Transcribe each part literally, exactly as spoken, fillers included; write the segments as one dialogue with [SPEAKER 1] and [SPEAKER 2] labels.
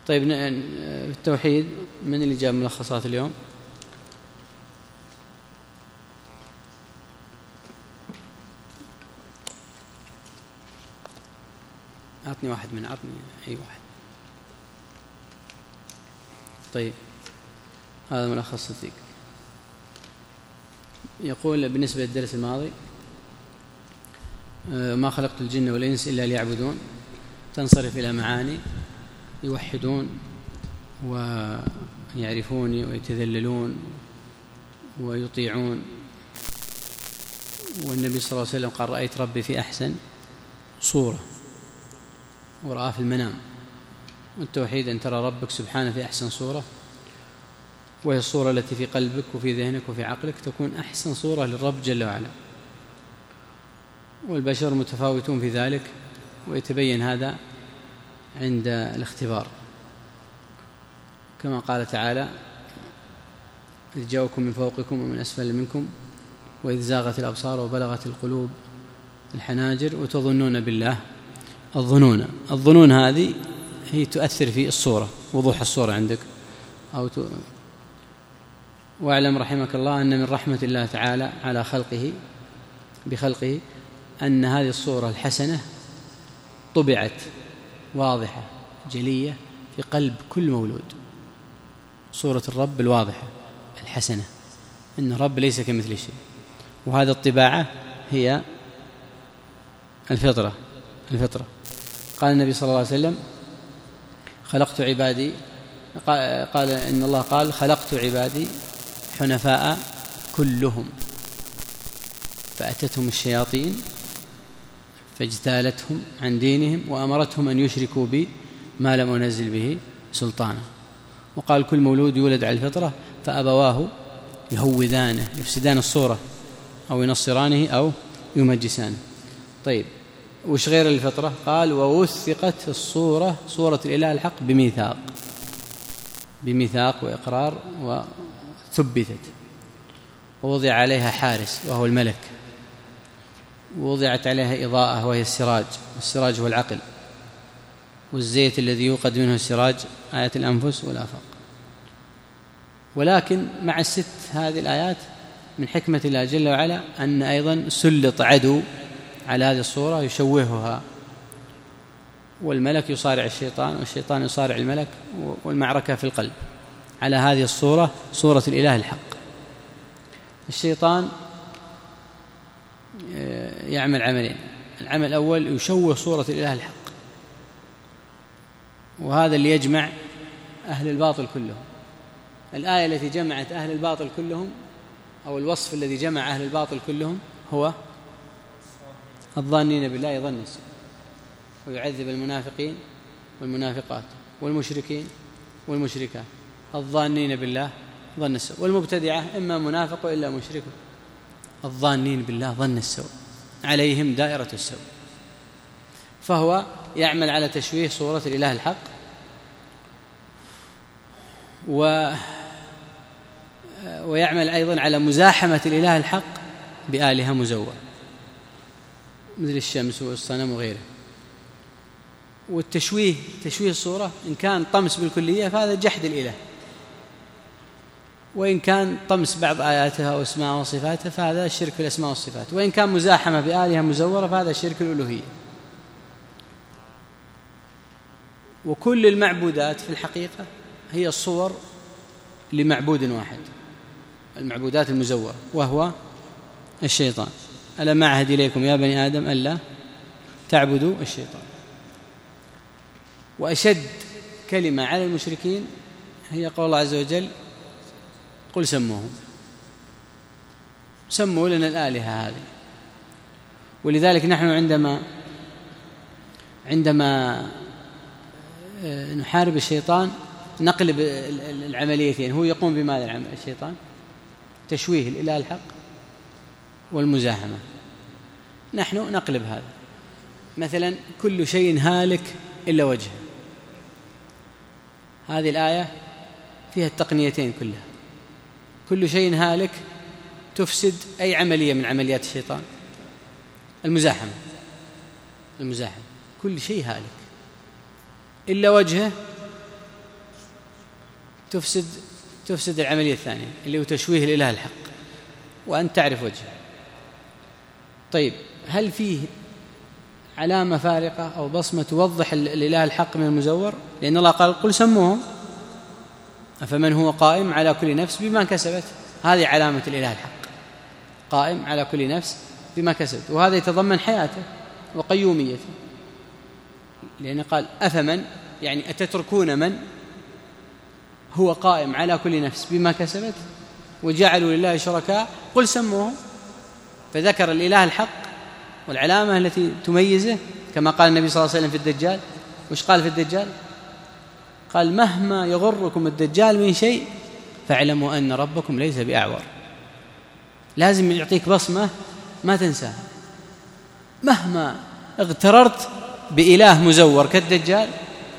[SPEAKER 1] طيب التوحيد من اللي جاب ملخصات اليوم؟ أعطني واحد من أعطني أي واحد. طيب هذا ملخص صديق. يقول بالنسبة للدرس الماضي: ما خلقت الجن والإنس إلا ليعبدون، تنصرف إلى معاني: يوحدون ويعرفوني ويتذللون ويطيعون. والنبي صلى الله عليه وسلم قال: رأيت ربي في أحسن صورة، ورآه في المنام. والتوحيد أن ترى ربك سبحانه في أحسن صورة، وهي الصورة التي في قلبك وفي ذهنك وفي عقلك تكون أحسن صورة للرب جل وعلا. والبشر متفاوتون في ذلك، ويتبين هذا عند الاختبار، كما قال تعالى: إذ جاءكم من فوقكم ومن أسفل منكم وإذ زاغت الأبصار وبلغت القلوب الحناجر وتظنون بالله الظنون. الظنون هذه هي تؤثر في الصورة، وضوح الصورة عندك أو ت... واعلم رحمك الله أن من رحمة الله تعالى على خلقه بخلقه أن هذه الصورة الحسنة طبعت واضحة جلية في قلب كل مولود. صورة الرب الواضحة الحسنة، إن الرب ليس كمثل شيء. وهذا الطباعة هي الفطرة الفطرة قال النبي صلى الله عليه وسلم: خلقت عبادي قال إن الله قال: خلقت عبادي حنفاء كلهم، فأتتهم الشياطين فاجتالتهم عن دينهم وأمرتهم أن يشركوا بي ما لم أنزل به سلطانا. وقال: كل مولود يولد على الفطرة فأبواه يهودانه، يفسدان الصورة، أو ينصرانه أو يمجسانه. طيب وش غير الفطرة؟ قال: ووثقت الصورة صورة الإله الحق بميثاق بميثاق وإقرار وثبتت، ووضع عليها حارس وهو الملك، ووضعت عليها إضاءة وهي السراج، والسراج هو العقل، والزيت الذي يوقد منه السراج آيات الأنفس والآفاق. ولكن مع الست هذه الآيات من حكمة الله جل وعلا أن أيضا سلط عدو على هذه الصورة يشوهها، والملك يصارع الشيطان والشيطان يصارع الملك، والمعركة في القلب على هذه الصورة، صورة الإله الحق. الشيطان يعمل عملين: العمل الأول يشوه صورة الإله الحق، وهذا اللي يجمع أهل الباطل كلهم. الآية التي جمعت أهل الباطل كلهم، أو الوصف الذي جمع أهل الباطل كلهم، هو الظانين بالله ظن السوء، ويعذب المنافقين والمنافقات والمشركين والمشركات. الظانين بالله ظن السوء، والمبتدعة إما منافق إلا مشرك. الظانين بالله ظن السوء عليهم دائرة السوء. فهو يعمل على تشويه صورة الإله الحق، و ويعمل أيضا على مزاحمة الإله الحق بآلهة مزورة مثل الشمس والصنم وغيره. والتشويه تشويه الصورة إن كان طمس بالكلية فهذا جحد الإله، وإن كان طمس بعض آياتها واسماء وصفاتها فهذا الشرك في الأسماء والصفات، وإن كان مزاحمة بآلهة مزورة فهذا الشرك الألوهية. وكل المعبودات في الحقيقة هي الصور لمعبود واحد، المعبودات المزورة، وهو الشيطان. ألم أعهد إليكم يا بني آدم ألا تعبدوا الشيطان. وأشد كلمة على المشركين هي قول الله عز وجل: قل سموهم، سموا لنا الآلهة هذه. ولذلك نحن عندما عندما نحارب الشيطان نقلب العمليتين. هو يقوم بماذا العمل الشيطان؟ تشويه الإله الحق والمزاحمة. نحن نقلب هذا. مثلا: كل شيء هالك إلا وجهه. هذه الآية فيها التقنيتين كلها. كل شيء هالك تفسد أي عملية من عمليات الشيطان. المزاحمة المزاحمة كل شيء هالك إلا وجهه تفسد تفسد العملية الثانية اللي هو تشويه الإله الحق وأن تعرف وجهه. طيب هل فيه علامة فارقة أو بصمة توضح الإله الحق من المزور؟ لأن الله قال قل سموهم أفمن هو قائم على كل نفس بما كسبت، هذه علامة الإله الحق، قائم على كل نفس بما كسبت، وهذا يتضمن حياته وقيوميته، لأن قال أفمن يعني أتتركون من هو قائم على كل نفس بما كسبت وجعلوا لله شركاء قل سموهم، فذكر الإله الحق والعلامة التي تميزه، كما قال النبي صلى الله عليه وسلم في الدجال. وش قال في الدجال؟ قال مهما يغركم الدجال من شيء فاعلموا أن ربكم ليس بأعور. لازم يعطيك بصمة ما تنساها، مهما اغتررت بإله مزور كالدجال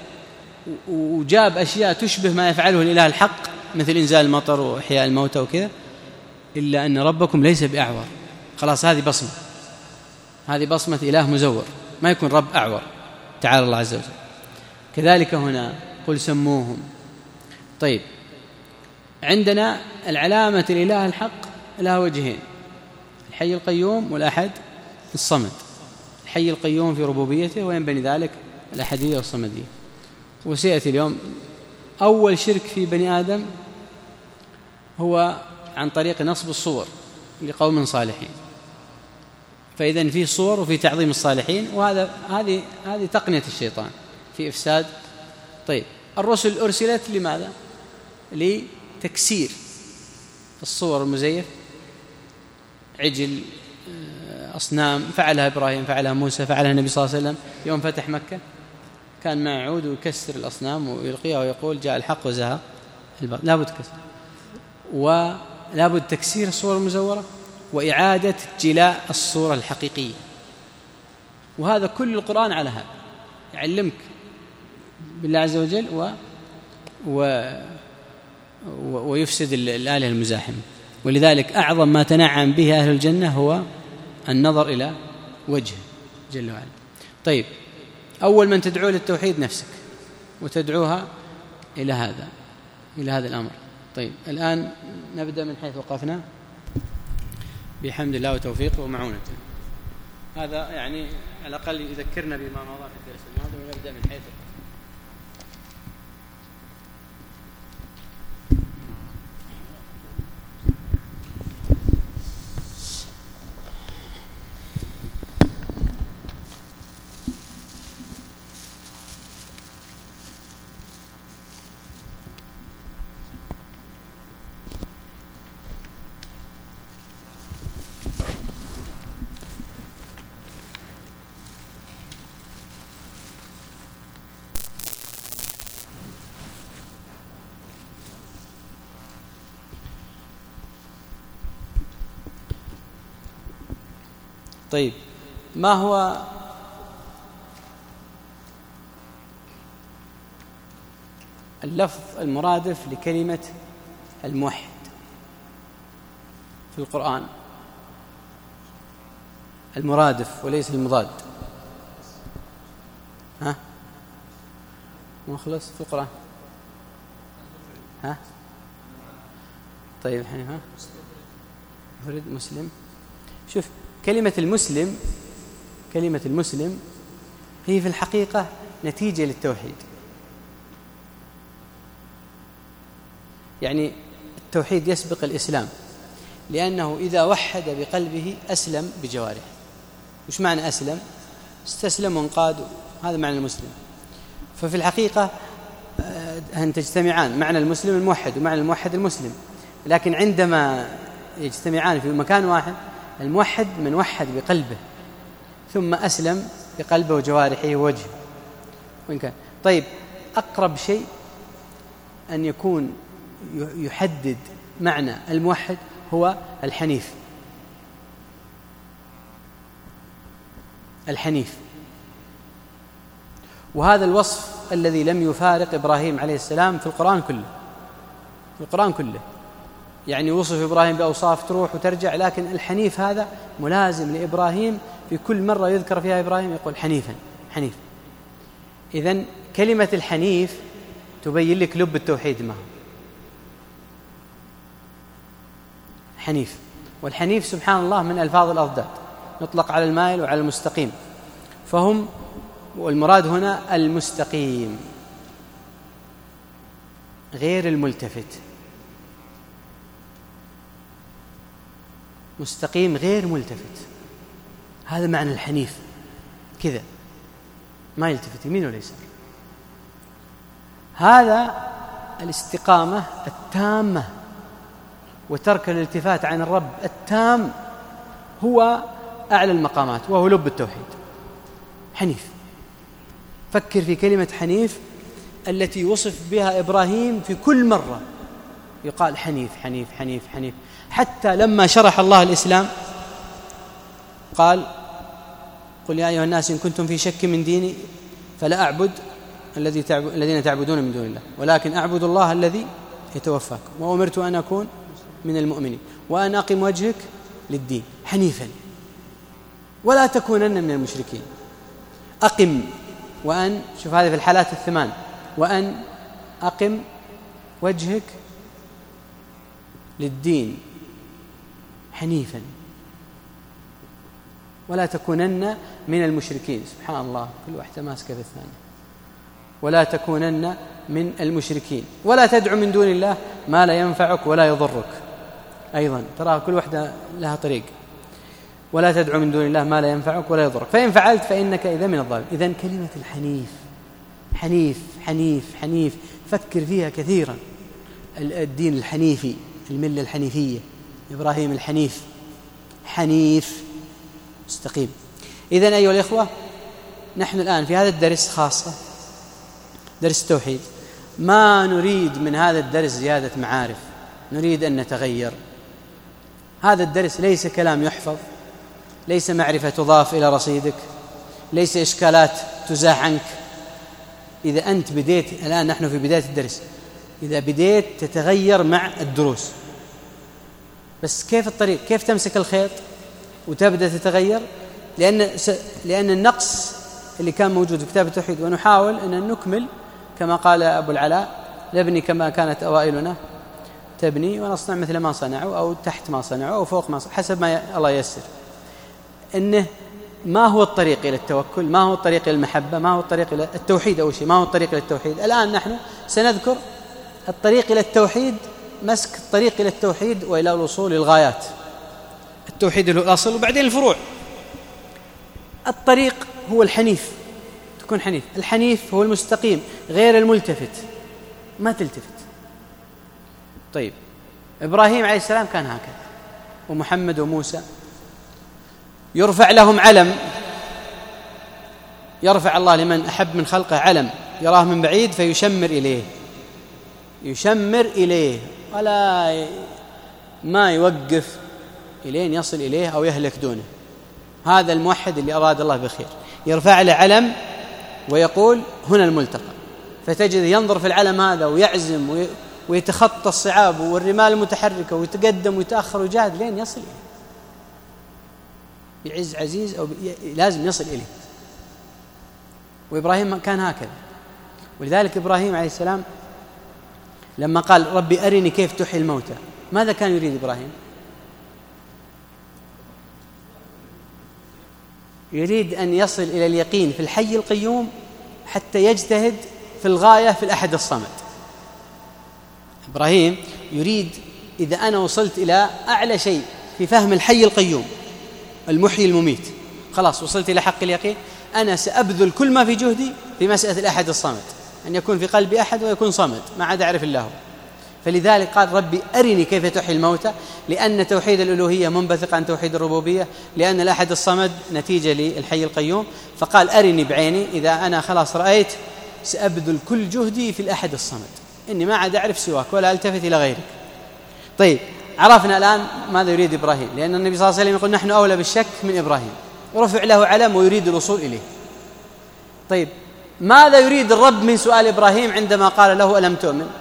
[SPEAKER 1] وجاب أشياء تشبه ما يفعله الإله الحق مثل إنزال المطر وإحياء الموتى وكذا، إلا أن ربكم ليس بأعور. خلاص هذه بصمة، هذه بصمة إله مزور، ما يكون رب أعور تعالى الله عز وجل. كذلك هنا قل سموهم. طيب عندنا العلامة الإله الحق لها وجهين، الحي القيوم والأحد الصمد. الحي القيوم في ربوبيته وينبني ذلك الأحدية والصمدية. وسيأتي اليوم أول شرك في بني آدم هو عن طريق نصب الصور لقوم صالحين، فإذن في صور وفي تعظيم الصالحين، وهذا هذه هذه تقنية الشيطان في إفساد. طيب الرسل أرسلت لماذا؟ لتكسير الصور المزيف، عجل، أصنام، فعلها إبراهيم، فعلها موسى، فعلها النبي صلى الله عليه وسلم يوم فتح مكة، كان مع عود ويكسر الأصنام ويلقيها ويقول جاء الحق وزهق الباطل. لا بد كسر، ولا بد تكسير الصور المزورة وإعادة جلاء الصورة الحقيقية. وهذا كل القرآن على هذا، يعلمك بالله عز وجل و... و... ويفسد الآلهة المزاحمة. ولذلك أعظم ما تنعم به أهل الجنة هو النظر إلى وجهه جل وعلا. طيب أول من تدعو للتوحيد نفسك وتدعوها إلى هذا إلى هذا الأمر. طيب الآن نبدأ من حيث وقفنا بحمد الله وتوفيقه ومعونته. هذا يعني على الأقل يذكرنا بما مضى في الدرس الماضي، ونبدأ من حيث طيب ما هو اللفظ المرادف لكلمة الموحد في القرآن؟ المرادف وليس المضاد. ها مخلص في القرآن؟ ها طيب الحين ها فرد مسلم. شوف كلمة المسلم، كلمة المسلم هي في الحقيقة نتيجة للتوحيد. يعني التوحيد يسبق الإسلام، لأنه إذا وحد بقلبه أسلم بجوارحه. وش معنى أسلم؟ استسلم وانقاد، هذا معنى المسلم. ففي الحقيقة أن تجتمعان، معنى المسلم الموحد ومعنى الموحد المسلم، لكن عندما يجتمعان في مكان واحد، الموحد من وحد بقلبه ثم أسلم بقلبه وجوارحه ووجهه وإن كان. طيب أقرب شيء أن يكون يحدد معنى الموحد هو الحنيف. الحنيف، وهذا الوصف الذي لم يفارق إبراهيم عليه السلام في القرآن كله، في القرآن كله. يعني وصف إبراهيم بأوصاف تروح وترجع، لكن الحنيف هذا ملازم لإبراهيم في كل مرة يذكر فيها إبراهيم يقول حنيفا حنيف. إذن كلمة الحنيف تبين لك لب التوحيد ما هو. حنيف. والحنيف سبحان الله من ألفاظ الأضداد، يطلق على المائل وعلى المستقيم، فهم والمراد هنا المستقيم غير الملتفت. مستقيم غير ملتفت، هذا معنى الحنيف، كذا ما يلتفت يمين ولا يسار. هذا الاستقامة التامة وترك الالتفات عن الرب التام هو أعلى المقامات، وهو لب التوحيد. حنيف، فكر في كلمة حنيف التي وصف بها إبراهيم في كل مرة، يقال حنيف حنيف حنيف حنيف، حتى لما شرح الله الإسلام قال: قل يا أيها الناس إن كنتم في شك من ديني فلا أعبد الذي تعب... الذين تعبدون من دون الله، ولكن أعبد الله الذي يتوفاكم، وأمرت أن أكون من المؤمنين وأن أقم وجهك للدين حنيفا ولا تكونن من المشركين. أقم، وأن، شوف هذه في الحالات الثمان، وأن أقم وجهك للدين حنيفا ولا تكونن من المشركين. سبحان الله، كل واحدة ماسكة في الثانية. ولا تكونن من المشركين، ولا تدع من دون الله ما لا ينفعك ولا يضرك. أيضا ترى كل واحدة لها طريق. ولا تدع من دون الله ما لا ينفعك ولا يضرك، فإن فعلت فإنك إذا من الظالمين. إذن كلمة الحنيف، حنيف حنيف حنيف، فكر فيها كثيرا. الدين الحنيفي، الملة الحنيفية، إبراهيم الحنيف، حنيف مستقيم. إذن أيها الإخوة، نحن الآن في هذا الدرس خاصة، درس التوحيد، ما نريد من هذا الدرس زيادة معارف، نريد أن نتغير. هذا الدرس ليس كلام يحفظ، ليس معرفة تضاف إلى رصيدك، ليس إشكالات تزاح عنك. إذا أنت بديت الآن، نحن في بداية الدرس، إذا بديت تتغير مع الدروس، بس كيف الطريق؟ كيف تمسك الخيط وتبدأ تتغير؟ لأن س... لأن النقص اللي كان موجود في كتاب التوحيد، ونحاول أن نكمل كما قال أبو العلاء: نبني كما كانت أوائلنا تبني، ونصنع مثل ما صنعوا، أو تحت ما صنعوا، أو فوق ما صنعوا، حسب ما الله ييسر. إنه ما هو الطريق إلى التوكل؟ ما هو الطريق إلى المحبة؟ ما هو الطريق إلى التوحيد؟ أول شيء ما هو الطريق إلى التوحيد؟ الآن نحن سنذكر الطريق إلى التوحيد، مسك الطريق إلى التوحيد وإلى الوصول للغايات. التوحيد اللي هو الأصل، وبعدين الفروع. الطريق هو الحنيف، تكون حنيف. الحنيف هو المستقيم غير الملتفت، ما تلتفت. طيب، إبراهيم عليه السلام كان هكذا، ومحمد وموسى يرفع لهم علم، يرفع الله لمن أحب من خلقه علم يراه من بعيد فيشمر إليه، يشمر إليه ولا ما يوقف إلين يصل إليه أو يهلك دونه. هذا الموحد اللي أراد الله بخير، يرفع له علم ويقول هنا الملتقى، فتجد ينظر في العلم هذا ويعزم ويتخطى الصعاب والرمال المتحركة ويتقدم ويتأخر ويجاهد لين يصل إليه، بعز عزيز أو لازم يصل إليه. وإبراهيم كان هكذا. ولذلك إبراهيم عليه السلام لما قال: ربي أرني كيف تحيي الموتى، ماذا كان يريد إبراهيم؟ يريد أن يصل إلى اليقين في الحي القيوم حتى يجتهد في الغاية في الأحد الصمد. إبراهيم يريد إذا أنا وصلت إلى أعلى شيء في فهم الحي القيوم المحيي المميت، خلاص وصلت إلى حق اليقين، أنا سأبذل كل ما في جهدي في مسألة الأحد الصمد، أن يكون في قلبي أحد ويكون صمد ما عاد أعرف الله. فلذلك قال: ربي أرني كيف تحيي الموتى، لأن توحيد الألوهية منبثق عن توحيد الربوبية، لأن الأحد الصمد نتيجة للحي القيوم. فقال: أرني بعيني، إذا أنا خلاص رأيت سأبذل كل جهدي في الأحد الصمد، إني ما عاد أعرف سواك ولا ألتفت إلى غيرك. طيب، عرفنا الآن ماذا يريد إبراهيم، لأن النبي صلى الله عليه وسلم يقول: نحن أولى بالشك من إبراهيم، ورفع له علم ويريد الوصول إليه. طيب، ماذا يريد الرب من سؤال إبراهيم عندما قال له: ألم تؤمن؟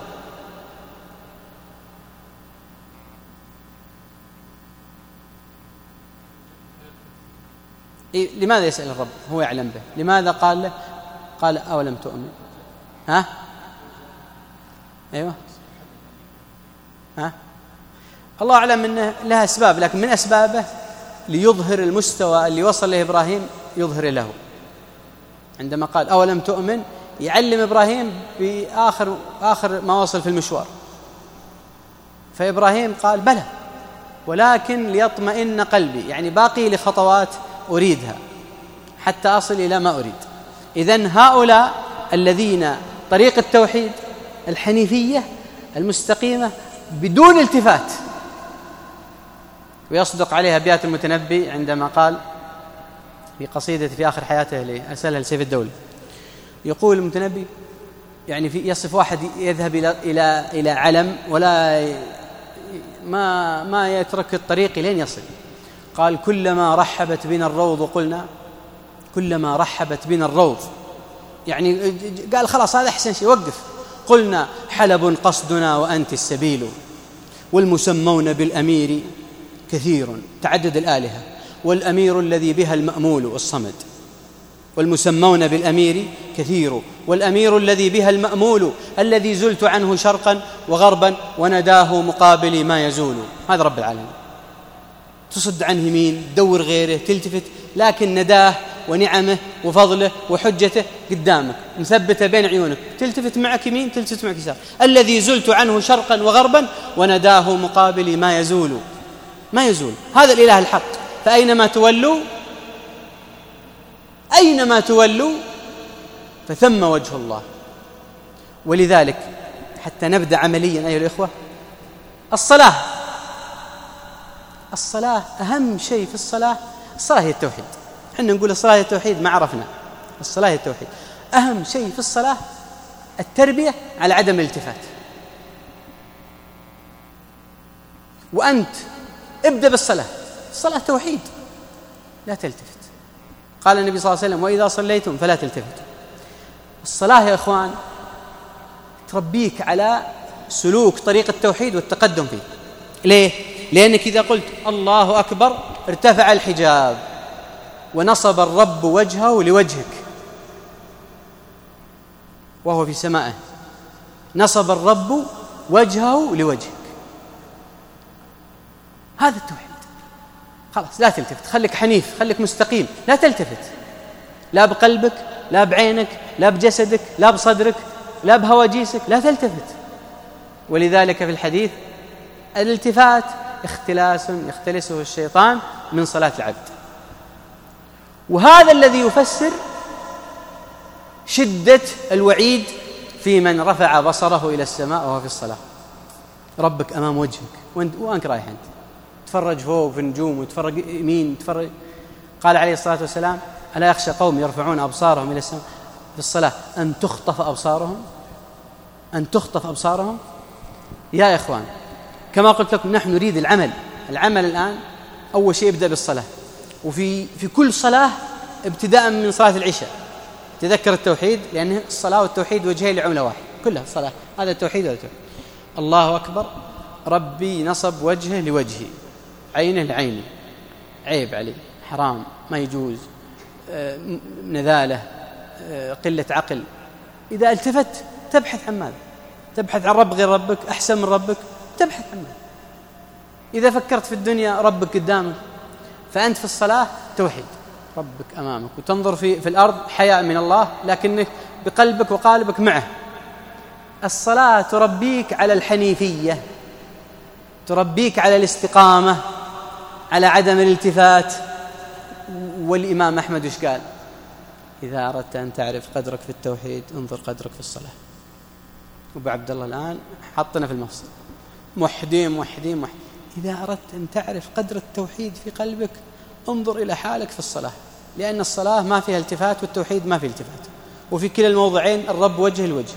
[SPEAKER 1] إيه؟ لماذا يسأل الرب؟ هو يعلم به. لماذا قال له قال أولم تؤمن؟ ها؟ أيوة، ها؟ الله أعلم أنه لها أسباب، لكن من أسبابه ليظهر المستوى اللي وصل له إبراهيم يظهر له. عندما قال أولم تؤمن، يعلم إبراهيم بآخر آخر ما وصل في المشوار، فإبراهيم قال بلى ولكن ليطمئن قلبي، يعني باقي لخطوات أريدها حتى أصل إلى ما أريد. إذن هؤلاء الذين طريق التوحيد الحنيفية المستقيمة بدون التفات. ويصدق عليها أبيات المتنبي عندما قال في قصيدة في آخر حياته لأرسلها لسيف الدولة، يقول المتنبي يعني في يصف واحد يذهب إلى إلى إلى علم ولا ما ما يترك الطريق لين يصل. قال كلما رحبت بنا الروض قلنا، كلما رحبت بنا الروض يعني قال خلاص هذا أحسن شيء وقف، قلنا حلب قصدنا وأنت السبيل، والمسمون بالأمير كثير تعدد الآلهة، والأمير الذي بها المأمول والصمد، والمسمون بالأمير كثير، والأمير الذي بها المأمول، الذي زلت عنه شرقا وغربا ونداه مقابلي ما يزول. هذا رب العالمين. تصد عنه يمين، تدور غيره، تلتفت، لكن نداه ونعمه وفضله وحجته قدامك مثبته بين عيونك، تلتفت معك يمين تلتفت معك يسار. الذي زلت عنه شرقا وغربا ونداه مقابلي ما يزول، ما يزول. هذا الإله الحق، فأينما تولوا أينما تولوا فثم وجه الله. ولذلك حتى نبدأ عمليا أيها الإخوة، الصلاة الصلاة أهم شيء في الصلاة. الصلاة هي التوحيد. حنا نقول الصلاة هي التوحيد، ما عرفنا الصلاة هي التوحيد. أهم شيء في الصلاة التربية على عدم الالتفات. وأنت ابدأ بالصلاة، الصلاة توحيد، لا تلتفت. قال النبي صلى الله عليه وسلم وإذا صليتم فلا تلتفتوا. الصلاة يا إخوان تربيك على سلوك طريق التوحيد والتقدم فيه. ليه؟ لأنك إذا قلت الله أكبر ارتفع الحجاب ونصب الرب وجهه لوجهك وهو في سمائه، نصب الرب وجهه لوجهك. هذا التوحيد. خلاص لا تلتفت، خليك حنيف، خليك مستقيم، لا تلتفت، لا بقلبك لا بعينك لا بجسدك لا بصدرك لا بهواجيسك، لا تلتفت. ولذلك في الحديث الالتفات اختلاس يختلسه الشيطان من صلاة العبد. وهذا الذي يفسر شدة الوعيد في من رفع بصره إلى السماء وهو في الصلاة. ربك أمام وجهك وأنك رايح أنت تفرج فوق في النجوم وتفرج يمين تفرج. قال عليه الصلاة والسلام ألا يخشى قوم يرفعون أبصارهم إلى السماء في الصلاة أن تخطف أبصارهم أن تخطف أبصارهم. يا إخوان كما قلت لكم نحن نريد العمل. العمل الآن أول شيء يبدأ بالصلاة، وفي في كل صلاة ابتداء من صلاة العشاء تذكر التوحيد، لأن الصلاة والتوحيد وجهين لعملة واحد، كلها صلاة. هذا التوحيد وهذا التوحيد. الله أكبر، ربي نصب وجهه لوجهي، عينه لعيني، عيب عليه، حرام، ما يجوز، نذالة، قلة عقل. إذا التفت تبحث عن ماذا؟ تبحث عن رب غير ربك أحسن من ربك، تبحث عن ماذا؟ إذا فكرت في الدنيا ربك قدامك، فأنت في الصلاة توحيد، ربك أمامك، وتنظر في في الأرض حياء من الله، لكنك بقلبك وقالبك معه. الصلاة تربيك على الحنيفية، تربيك على الاستقامة، على عدم الالتفات. والإمام أحمد وش قال؟ إذا أردت أن تعرف قدرك في التوحيد انظر قدرك في الصلاة. أبو عبد الله الآن حطنا في المفصل، موحدين موحدين موحدين. إذا أردت أن تعرف قدر التوحيد في قلبك انظر إلى حالك في الصلاة، لأن الصلاة ما فيها التفات والتوحيد ما فيه التفات، وفي كلا الموضعين الرب وجه لوجهك،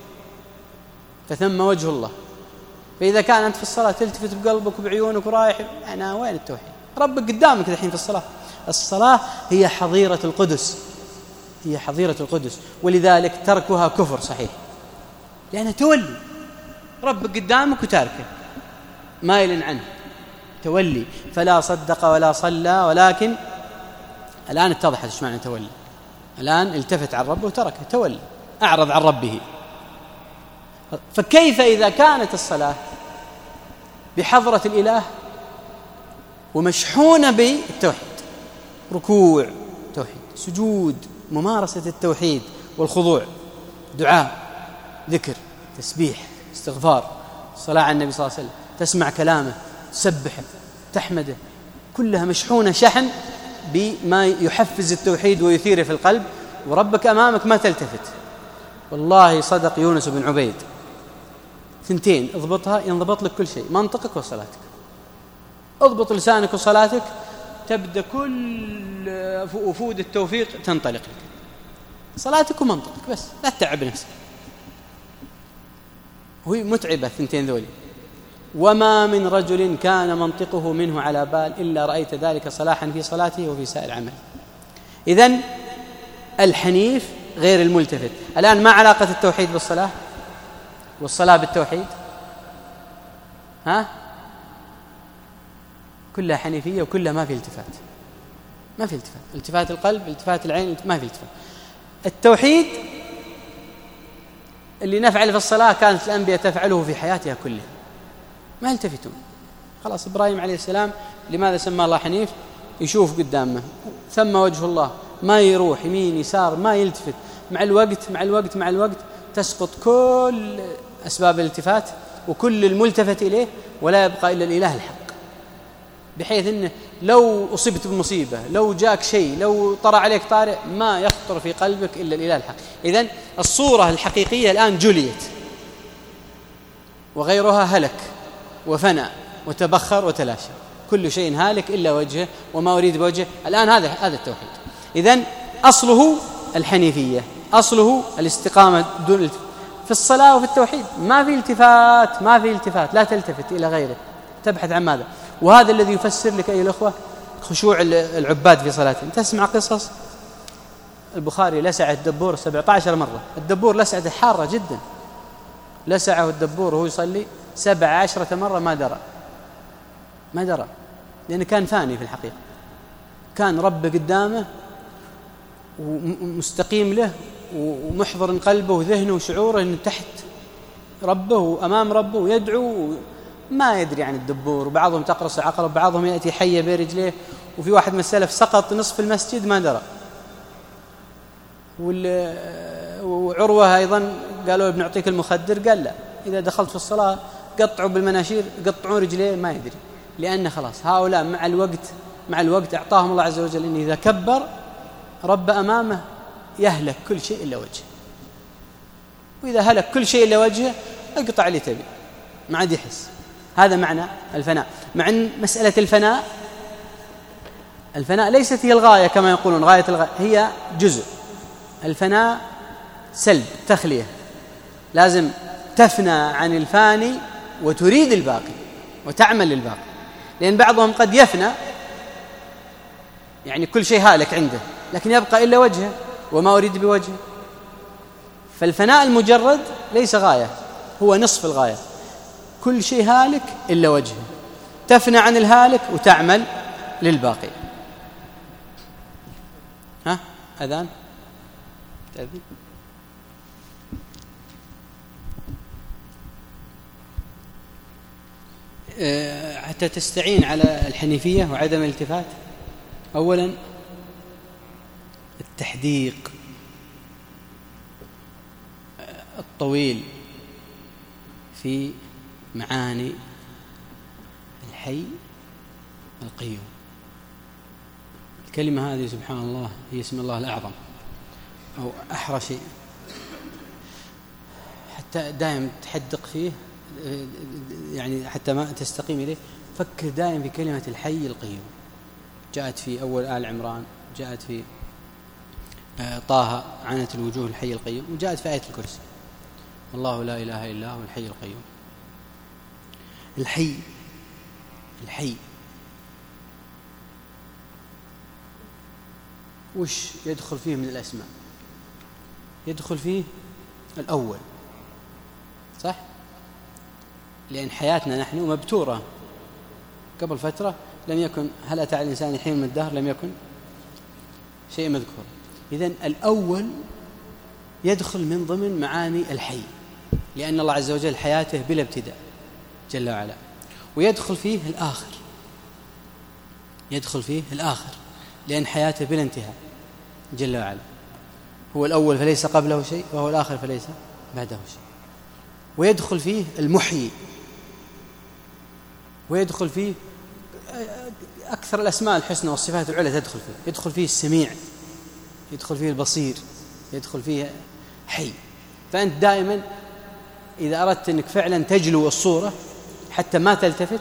[SPEAKER 1] فثم وجه الله. فإذا كان أنت في الصلاة تلتفت بقلبك وبعيونك ورايح، أنا وين التوحيد؟ ربك قدامك الحين في الصلاة. الصلاة هي حظيرة القدس، هي حظيرة القدس. ولذلك تركها كفر صحيح، لأنه تولي، ربك قدامك وتاركه مايل عنه، تولي. فلا صدق ولا صلى، ولكن الآن اتضحت ايش معنى تولي. الآن التفت عن ربه وتركه، تولي، أعرض عن ربه. فكيف إذا كانت الصلاة بحضرة الإله ومشحونة بالتوحيد، ركوع توحيد، سجود ممارسة التوحيد والخضوع، دعاء، ذكر، تسبيح، استغفار، صلاة على النبي صلى الله عليه وسلم، تسمع كلامه، تسبحه، تحمده، كلها مشحونة شحن بما يحفز التوحيد ويثيره في القلب. وربك أمامك ما تلتفت. والله صدق يونس بن عبيد، ثنتين اضبطها ينضبط لك كل شيء، منطقك وصلاتك. اضبط لسانك وصلاتك تبدأ كل وفود التوفيق تنطلق لك، صلاتك ومنطقك بس، لا تتعب نفسك، وهي متعبة الثنتين ذولي. وما من رجل كان منطقه منه على بال إلا رأيت ذلك صلاحا في صلاته وفي سائر عمله. إذن الحنيف غير الملتفت. الآن ما علاقة التوحيد بالصلاة والصلاة بالتوحيد؟ ها؟ كلها حنيفية وكلها ما في التفات، ما في التفات، التفات القلب، التفات العين، ما في التفات. التوحيد اللي نفعل في الصلاة كانت الأنبياء تفعله في حياتها كلها، ما يلتفتون. خلاص إبراهيم عليه السلام لماذا سمى الله حنيف؟ يشوف قدامه ثم وجه الله، ما يروح يمين يسار، ما يلتفت. مع الوقت مع الوقت مع الوقت تسقط كل أسباب الالتفات وكل الملتفت إليه، ولا يبقى إلا الإله الحق، بحيث أنه لو أصبت بمصيبة، لو جاك شيء، لو طرأ عليك طارئ، ما يخطر في قلبك إلا الإله الحق. إذن الصورة الحقيقية الآن جليت، وغيرها هلك وفنى وتبخر وتلاشى، كل شيء هالك إلا وجهه وما أريد بوجهه. الآن هذا هذا التوحيد. إذن أصله الحنيفية، أصله الاستقامة دون التفات. في الصلاة وفي التوحيد ما في التفات، ما في التفات، لا تلتفت إلى غيره، تبحث عن ماذا. وهذا الذي يفسر لك أيها الأخوة خشوع العباد في صلاتهم. تسمع قصص البخاري لسع الدبور سبعة عشر مرة، الدبور لسعته حارة جدا، لسعه الدبور وهو يصلي سبع عشرة مرة، ما درى ما درى لأنه كان فاني في الحقيقة، كان رب قدامه ومستقيم له ومحضر قلبه وذهنه وشعوره أنه تحت ربه وأمام ربه ويدعو، ما يدري عن الدبور. وبعضهم تقرص عقرب، بعضهم يأتي حية برجليه، وفي واحد من السلف سقط نصف المسجد ما درى. وعروة أيضا قالوا بنعطيك المخدر، قال لا، إذا دخلت في الصلاة قطعوا بالمناشير، قطعوا رجليه، ما يدري، لأن خلاص هؤلاء مع الوقت مع الوقت أعطاهم الله عز وجل إن إذا كبر رب أمامه يهلك كل شيء إلا وجهه، وإذا هلك كل شيء إلا وجهه اقطع اللي تبي، ما عاد يحس. هذا معنى الفناء. مع أن مسألة الفناء الفناء ليست هي الغاية كما يقولون، غاية الغاية هي جزء. الفناء سلب، تخلية، لازم تفنى عن الفاني وتريد الباقي وتعمل للباقي. لأن بعضهم قد يفنى، يعني كل شيء هالك عنده، لكن يبقى إلا وجهه وما أريد بوجهه. فالفناء المجرد ليس غاية، هو نصف الغاية، كل شيء هالك إلا وجهه، تفنى عن الهالك وتعمل للباقي. ها أذان تأذين. حتى تستعين على الحنيفية وعدم الالتفات، أولا التحديق الطويل في معاني الحي القيوم. الكلمة هذه سبحان الله هي اسم الله الأعظم أو أحرى شيء، حتى دائم تحدق فيه، يعني حتى ما تستقيم إليه. فكر دائم في كلمة الحي القيوم. جاءت في أول آل عمران، جاءت في طه عنت الوجوه الحي القيوم، وجاءت في آية الكرسي الله لا إله إلا هو الحي القيوم. الحي الحي وش يدخل فيه من الأسماء؟ يدخل فيه الأول، صح؟ لأن حياتنا نحن مبتورة. قبل فترة لم يكن هل أتى على الإنسان حين من الدهر لم يكن شيء مذكور. إذن الأول يدخل من ضمن معاني الحي، لأن الله عز وجل حياته بلا ابتداء جل وعلا. ويدخل فيه الآخر، يدخل فيه الآخر لأن حياته بلا انتهاء جل وعلا. هو الأول فليس قبله شيء، وهو الآخر فليس بعده شيء. ويدخل فيه المحيي، ويدخل فيه أكثر الأسماء الحسنى والصفات العلى تدخل فيه. يدخل فيه السميع، يدخل فيه البصير، يدخل فيه حي. فأنت دائما إذا أردت أنك فعلا تجلو الصورة حتى ما تلتفت،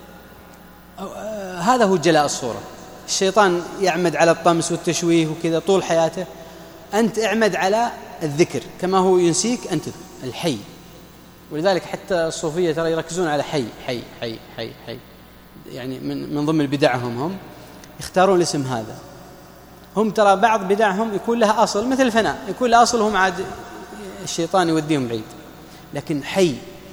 [SPEAKER 1] هذا هو جلاء الصورة. الشيطان يعمد على الطمس والتشويه وكذا طول حياته، أنت اعمد على الذكر كما هو ينسيك أنت الحي. ولذلك حتى الصوفية ترى يركزون على حي حي حي حي حي، يعني من من ضمن بدعهم هم يختارون الاسم هذا. هم ترى بعض بدعهم يكون لها أصل مثل الفناء، يكون لها أصل هم عاد الشيطان يوديهم بعيد، لكن حي.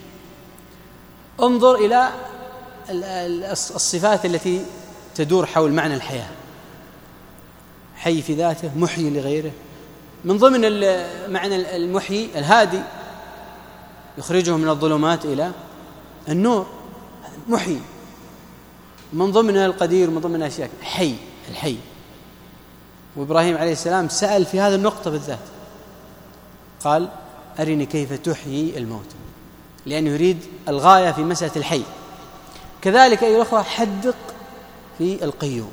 [SPEAKER 1] انظر إلى الصفات التي تدور حول معنى الحياة. حي في ذاته، محيي لغيره. من ضمن معنى المحيي الهادي، يخرجه من الظلمات إلى النور، محيي. من ضمن القدير، من ضمن أشياء حي، الحي. وإبراهيم عليه السلام سأل في هذه النقطة بالذات، قال أرني كيف تحيي الموت، لأنه يريد الغاية في مسألة الحي. كذلك أيها الأخوة حدق في القيوم،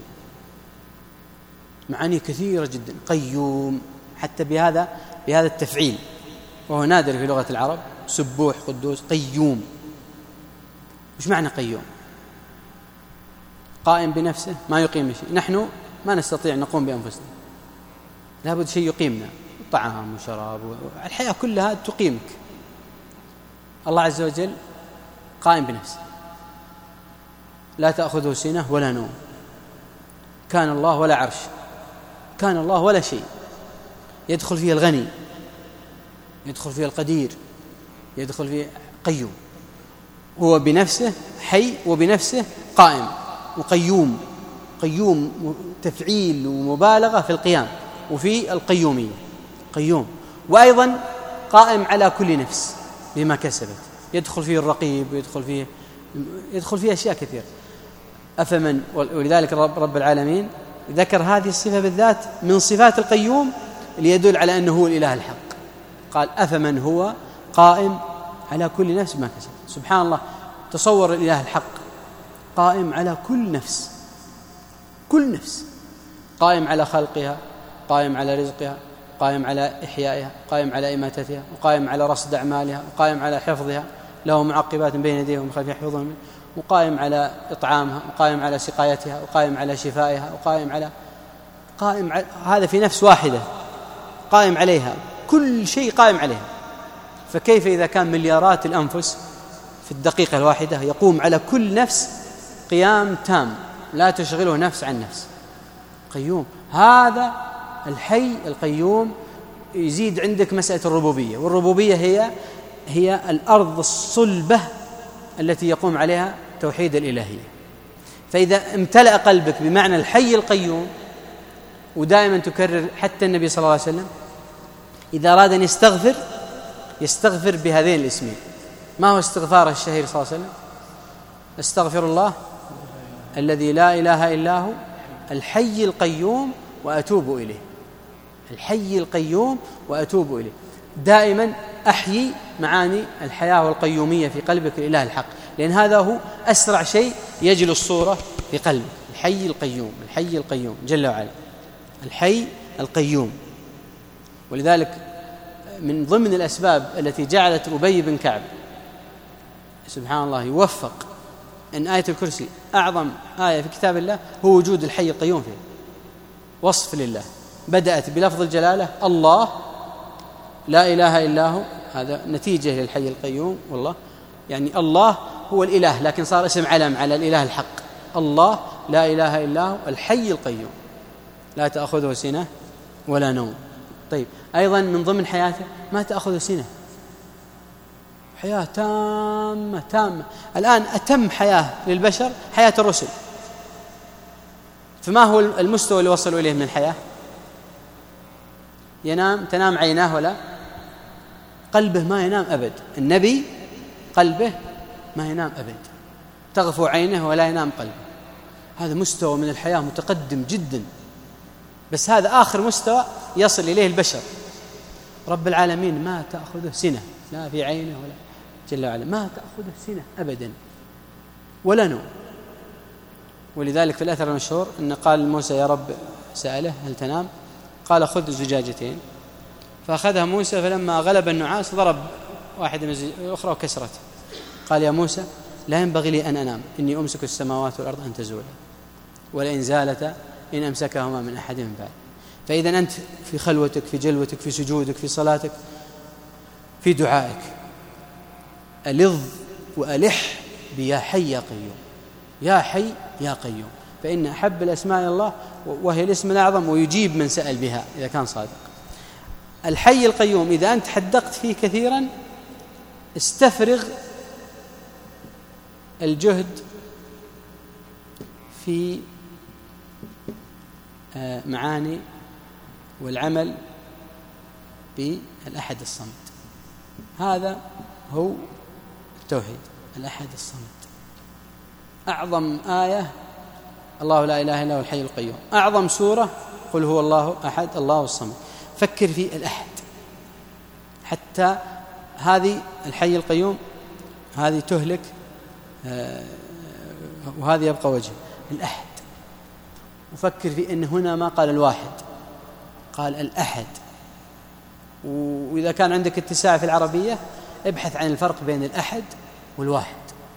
[SPEAKER 1] معاني كثيرة جدا. قيوم حتى بهذا بهذا التفعيل، وهو نادر في لغة العرب. سبوح، قدوس، قيوم. مش معنى قيوم؟ قائم بنفسه ما يقيم شيء. نحن ما نستطيع نقوم بأنفسنا، لابد شيء يقيمنا، طعام وشراب، الحياة كلها تقيمك. الله عز وجل قائم بنفسه، لا تأخذه سنة ولا نوم. كان الله ولا عرش، كان الله ولا شيء. يدخل فيه الغني، يدخل فيه القدير، يدخل فيه قيوم. هو بنفسه حي، وبنفسه قائم وقيوم. قيوم تفعيل ومبالغة في القيام وفي القيومية، قيوم. وأيضا قائم على كل نفس بما كسبت. يدخل فيه الرقيب، ويدخل فيه يدخل فيه أشياء كثيرة. أفمن، ولذلك رب, رب العالمين ذكر هذه الصفة بالذات من صفات القيوم ليدل على أنه هو الإله الحق. قال أفمن هو قائم على كل نفس ما كسبت. سبحان الله، تصور الإله الحق قائم على كل نفس، كل نفس، قائم على خلقها، قائم على رزقها، قائم على إحيائها، قائم على إماتتها، وقائم على رصد أعمالها، وقائم على حفظها، له معقبات بين يديه ومن خلفه يحفظهم، وقائم على إطعامها، وقائم على سقايتها، وقائم على شفائها، وقائم على قائم على هذا في نفس واحدة، قائم عليها، كل شيء قائم عليها. فكيف إذا كان مليارات الأنفس في الدقيقة الواحدة يقوم على كل نفس قيام تام لا تشغله نفس عن نفس؟ قيوم. هذا الحي القيوم يزيد عندك مسألة الربوبية. والربوبية هي هي الأرض الصلبة التي يقوم عليها توحيد الإلهية. فإذا امتلأ قلبك بمعنى الحي القيوم، ودائما تكرر، حتى النبي صلى الله عليه وسلم إذا أراد أن يستغفر يستغفر بهذين الاسمين. ما هو استغفاره الشهير صلى الله عليه وسلم؟ استغفر الله الذي لا إله إلا هو الحي القيوم وأتوب إليه. الحي القيوم وأتوب إليه. دائما أحيي معاني الحياة والقيومية في قلبك الإله الحق، لأن هذا هو أسرع شيء يجل الصورة في قلبك. الحي القيوم، الحي القيوم جل وعلا، الحي القيوم. ولذلك من ضمن الأسباب التي جعلت أبي بن كعب سبحان الله يوفق أن آية الكرسي أعظم آية في كتاب الله هو وجود الحي القيوم فيه. وصف لله، بدأت بلفظ الجلالة الله لا إله إلا هو، هذا نتيجة للحي القيوم. والله يعني الله هو الإله، لكن صار اسم علم على الإله الحق. الله لا إله إلا هو الحي القيوم لا تأخذه سنة ولا نوم. طيب أيضا من ضمن حياته ما تأخذه سنة، حياة تامة تامة. الآن أتم حياة للبشر حياة الرسل، فما هو المستوى اللي وصلوا إليه من الحياة؟ ينام تنام عيناه ولا قلبه ما ينام أبد. النبي قلبه ما ينام أبد. تغفو عينه ولا ينام قلبه. هذا مستوى من الحياة متقدم جدا، بس هذا آخر مستوى يصل إليه البشر. رب العالمين ما تأخذه سنة، لا في عينه ولا جل وعلا، ما تأخذه سنة أبدا ولا نوم. ولذلك في الأثر المشهور أن قال موسى يا رب، سأله هل تنام؟ قال خذ زجاجتين، فأخذها موسى، فلما غلب النعاس ضرب واحدة من الأخرى وكسرته. قال يا موسى لا ينبغي لي أن أنام، إني أمسك السماوات والأرض أن تزولا ولئن زالتا إن أمسكهما من أحد من بعد. فإذا أنت في خلوتك، في جلوتك، في سجودك، في صلاتك، في دعائك، ألظ وألح بيا حي يا قيوم، يا حي يا قيوم، فإن أحب الأسماء إلى الله وهي الاسم الأعظم، ويجيب من سأل بها إذا كان صادق. الحي القيوم إذا أنت حدقت فيه كثيرا استفرغ الجهد في معاني والعمل بالأحد الصمد. هذا هو التوحيد، الأحد الصمد. أعظم آية الله لا إله إلا هو الحي القيوم، أعظم سورة قل هو الله أحد الله الصمد. فكر في الأحد، حتى هذه الحي القيوم هذه تهلك وهذه يبقى وجه الأحد. وفكر في أن هنا ما قال الواحد، قال الأحد. وإذا كان عندك اتساع في العربية ابحث عن الفرق بين الأحد والواحد.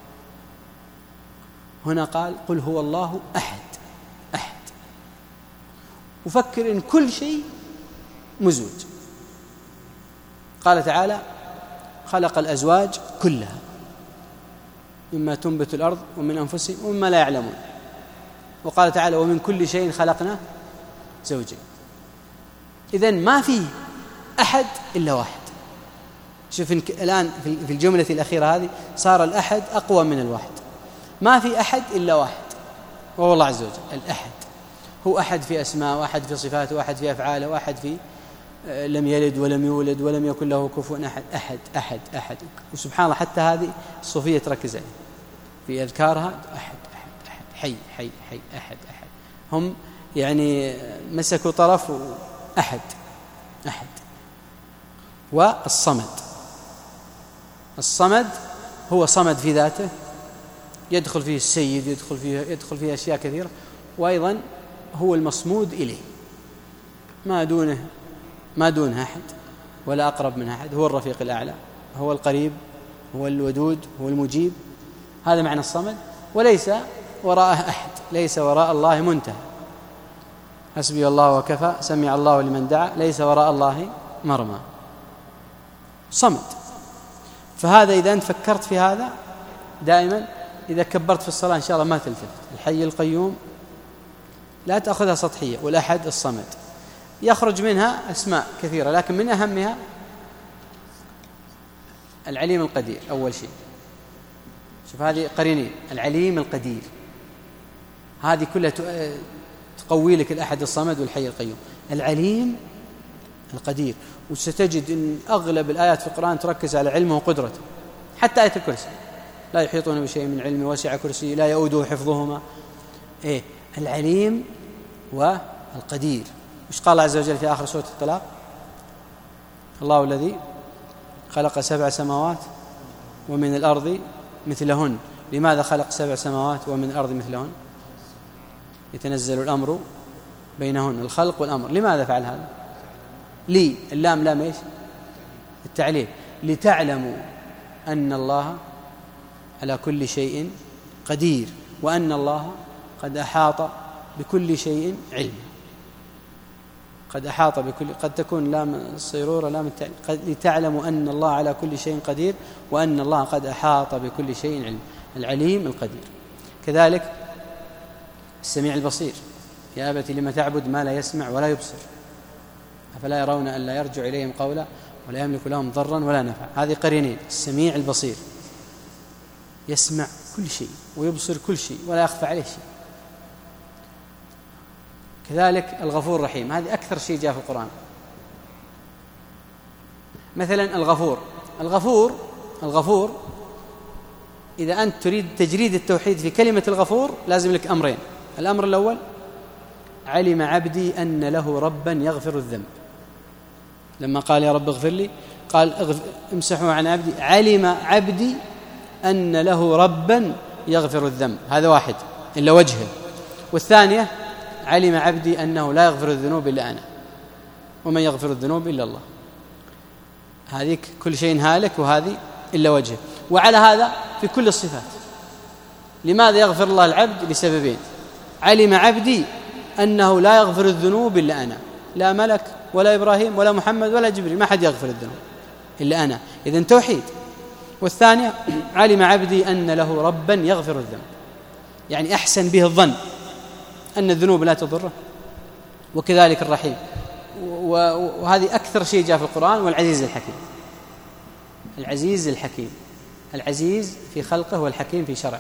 [SPEAKER 1] هنا قال قل هو الله أحد أحد. وفكر إن كل شيء مزوج. قال تعالى خلق الأزواج كلها مما تنبت الأرض ومن أنفسهم ومما لا يعلمون. وقال تعالى ومن كل شيء خلقنا زوجين. إذن ما في أحد إلا واحد. شوف الآن في الجملة الأخيرة هذه صار الأحد أقوى من الواحد. ما في أحد إلا واحد وهو الله عز وجل. الأحد هو أحد في أسماء، وأحد في صفاته، وأحد في أفعاله، وأحد في لم يلد ولم يولد ولم يكن له كفوا أحد. أحد أحد أحد. وسبحان الله حتى هذه الصوفية تركز عليه في أذكارها، أحد أحد أحد حي حي حي أحد أحد. هم يعني مسكوا طرف أحد أحد. والصمد، الصمد هو صمد في ذاته، يدخل فيه السيد، يدخل فيه يدخل فيه أشياء كثيرة، وأيضا هو المصمود إليه، ما دونه ما دونه أحد ولا أقرب من أحد. هو الرفيق الأعلى، هو القريب، هو الودود، هو المجيب. هذا معنى الصمد. وليس وراءه أحد، ليس وراء الله منتهى. حسبي الله وكفى سمع الله لمن دعا، ليس وراء الله مرمى. صمد. فهذا إذا أنت فكرت في هذا دائما، إذا كبرت في الصلاة إن شاء الله ما تلتفت. الحي القيوم لا تأخذها سطحية، والأحد الصمد يخرج منها أسماء كثيرة، لكن من أهمها العليم القدير. أول شيء شوف هذه قرينين، العليم القدير، هذه كلها تقوي لك الأحد الصمد والحي القيوم. العليم القدير. وستجد أن أغلب الآيات في القرآن تركز على علمه وقدرته، حتى آية الكرسي لا يحيطون بشيء من علمه وسع كرسي لا يؤوده حفظهما. إيه العليم والقدير. وش قال الله عز وجل في آخر سورة الطلاق؟ الله الذي خلق سبع سماوات ومن الأرض مثلهن. لماذا خلق سبع سماوات ومن الأرض مثلهن؟ يتنزل الأمر بينهن، الخلق والأمر. لماذا فعل هذا؟ لي اللام لام إيش؟ التعليل. لتعلموا أن الله على كل شيء قدير، وأن الله قد أحاط بكل شيء علما. قد أحاط بكل، قد تكون لام الصيرورة لام التعليل. قد لتعلموا أن الله على كل شيء قدير، وأن الله قد أحاط بكل شيء علما. العليم القدير. كذلك السميع البصير. يا أبت لما تعبد ما لا يسمع ولا يبصر أفلا يرون أن لا يرجع إليهم قولا ولا يملك لهم ضرا ولا نفعا. هذه قرينين. السميع البصير يسمع كل شيء ويبصر كل شيء ولا يخفى عليه شيء. كذلك الغفور الرحيم. هذه أكثر شيء جاء في القرآن. مثلا الغفور الغفور الغفور إذا أنت تريد تجريد التوحيد في كلمة الغفور لازم لك أمرين. الأمر الأول: علم عبدي أن له ربا يغفر الذنب. لما قال يا رب اغفر لي قال امسحوا عن عبدي، علم عبدي أن له ربا يغفر الذنب، هذا واحد إلا وجهه. والثانية: علم عبدي أنه لا يغفر الذنوب إلا أنا، ومن يغفر الذنوب إلا الله. هذيك كل شيء هالك، وهذه إلا وجهه. وعلى هذا في كل الصفات. لماذا يغفر الله العبد؟ لسببين: علم عبدي أنه لا يغفر الذنوب إلا أنا، لا ملك ولا إبراهيم ولا محمد ولا جبريل، ما حد يغفر الذنوب إلا أنا، إذن توحيد. والثانية: علم عبدي أن له ربا يغفر الذنب، يعني أحسن به الظن أن الذنوب لا تضره. وكذلك الرحيم. وهذه أكثر شيء جاء في القرآن. والعزيز الحكيم، العزيز الحكيم، العزيز في خلقه والحكيم في شرعه،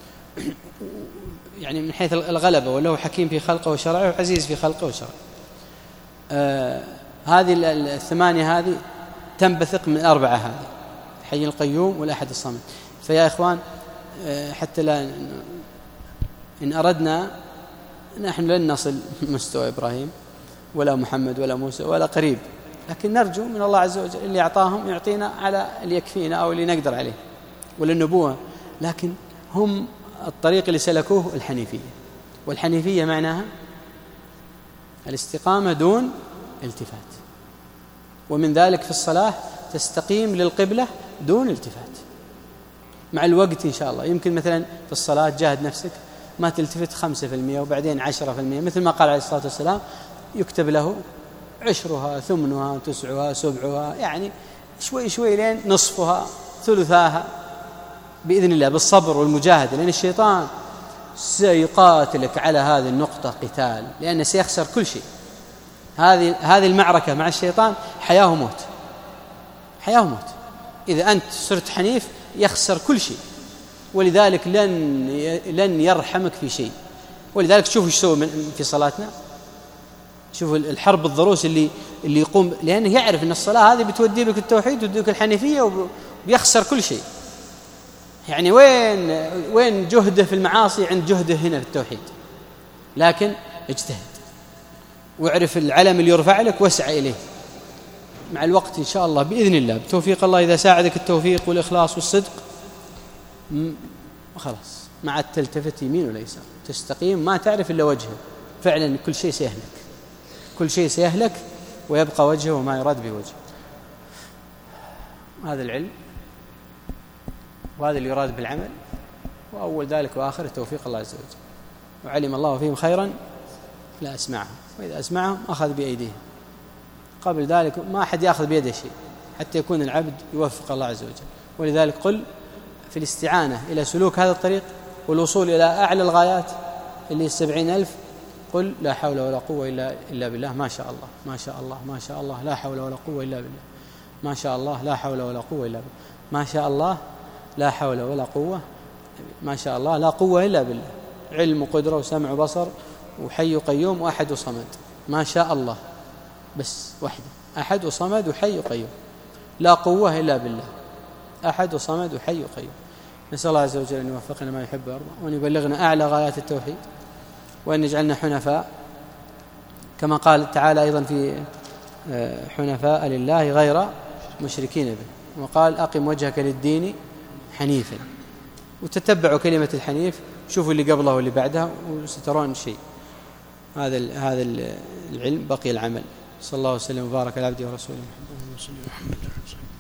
[SPEAKER 1] يعني من حيث الغلبة، وله حكيم في خلقه وشرعه وعزيز في خلقه وشرعه. آه هذه الثمانية هذه تنبثق من الأربعة هذه: الحي القيوم والأحد الصمد. فيا إخوان، آه حتى لا إن أردنا، نحن لن نصل مستوى إبراهيم ولا محمد ولا موسى ولا قريب، لكن نرجو من الله عز وجل اللي أعطاهم يعطينا على اللي يكفينا أو اللي نقدر عليه، ولا النبوة. لكن هم الطريق اللي سلكوه الحنيفية، والحنيفية معناها الاستقامة دون التفات. ومن ذلك في الصلاة تستقيم للقبلة دون التفات. مع الوقت إن شاء الله يمكن مثلا في الصلاة جاهد نفسك ما تلتفت خمسة في المئة وبعدين عشرة في المئة، مثل ما قال عليه الصلاة والسلام: يكتب له عشرها ثمنها تسعها سبعها، يعني شوي شوي لين نصفها ثلثاها بإذن الله، بالصبر والمجاهدة، لأن الشيطان سيقاتلك على هذه النقطة قتال، لأنه سيخسر كل شيء. هذه هذه المعركة مع الشيطان حياة وموت، حياة وموت. إذا أنت صرت حنيف يخسر كل شيء، ولذلك لن لن يرحمك في شيء. ولذلك شوفوا ايش سوى في صلاتنا، شوفوا الحرب الضروس اللي اللي يقوم، لأنه يعرف أن الصلاة هذه بتودي لك التوحيد وتودي لك الحنيفية، وبيخسر كل شيء. يعني وين وين جهده في المعاصي عند جهده هنا في التوحيد. لكن اجتهد واعرف العلم اللي يرفع لك واسعى إليه. مع الوقت إن شاء الله بإذن الله بتوفيق الله، إذا ساعدك التوفيق والإخلاص والصدق، خلاص ما عاد تلتفت يمين ولا يسار، تستقيم ما تعرف إلا وجهه. فعلا كل شيء سيهلك، كل شيء سيهلك ويبقى وجهه وما يراد بوجهه. هذا العلم وهذا اللي يراد بالعمل، وأول ذلك وآخر توفيق الله عز وجل. وعلم الله فيهم خيرا لا أسمعهم، وإذا أسمعهم أخذ بأيديهم. قبل ذلك ما أحد يأخذ بيده شيء حتى يكون العبد يوفق الله عز وجل. ولذلك قل في الاستعانة إلى سلوك هذا الطريق والوصول إلى أعلى الغايات اللي السبعين ألف، قل لا حول ولا قوة إلا, إلا بالله، ما شاء الله ما شاء الله ما شاء الله لا حول ولا قوة إلا بالله، ما شاء الله لا حول ولا قوة إلا بالله، ما شاء الله لا حول ولا قوة، ما شاء الله لا قوة إلا بالله، علم وقدرة وسمع وبصر وحي وقيوم وأحد وصمد، ما شاء الله بس وحده، أحد وصمد وحي وقيوم، لا قوة إلا بالله، أحد وصمد وحي وقيوم. نسأل الله عز وجل أن يوفقنا ما يحب ويرضى، وأن يبلغنا أعلى غايات التوحيد، وأن يجعلنا حنفاء كما قال تعالى أيضا في حنفاء لله غير مشركين به، وقال أقم وجهك للدين حنيفا. وتتبعوا كلمة الحنيف، شوفوا اللي قبله واللي بعدها وسترون شيء. هذا هذا العلم بقي العمل. صلى الله وسلم وبارك على عبده ورسوله محمد.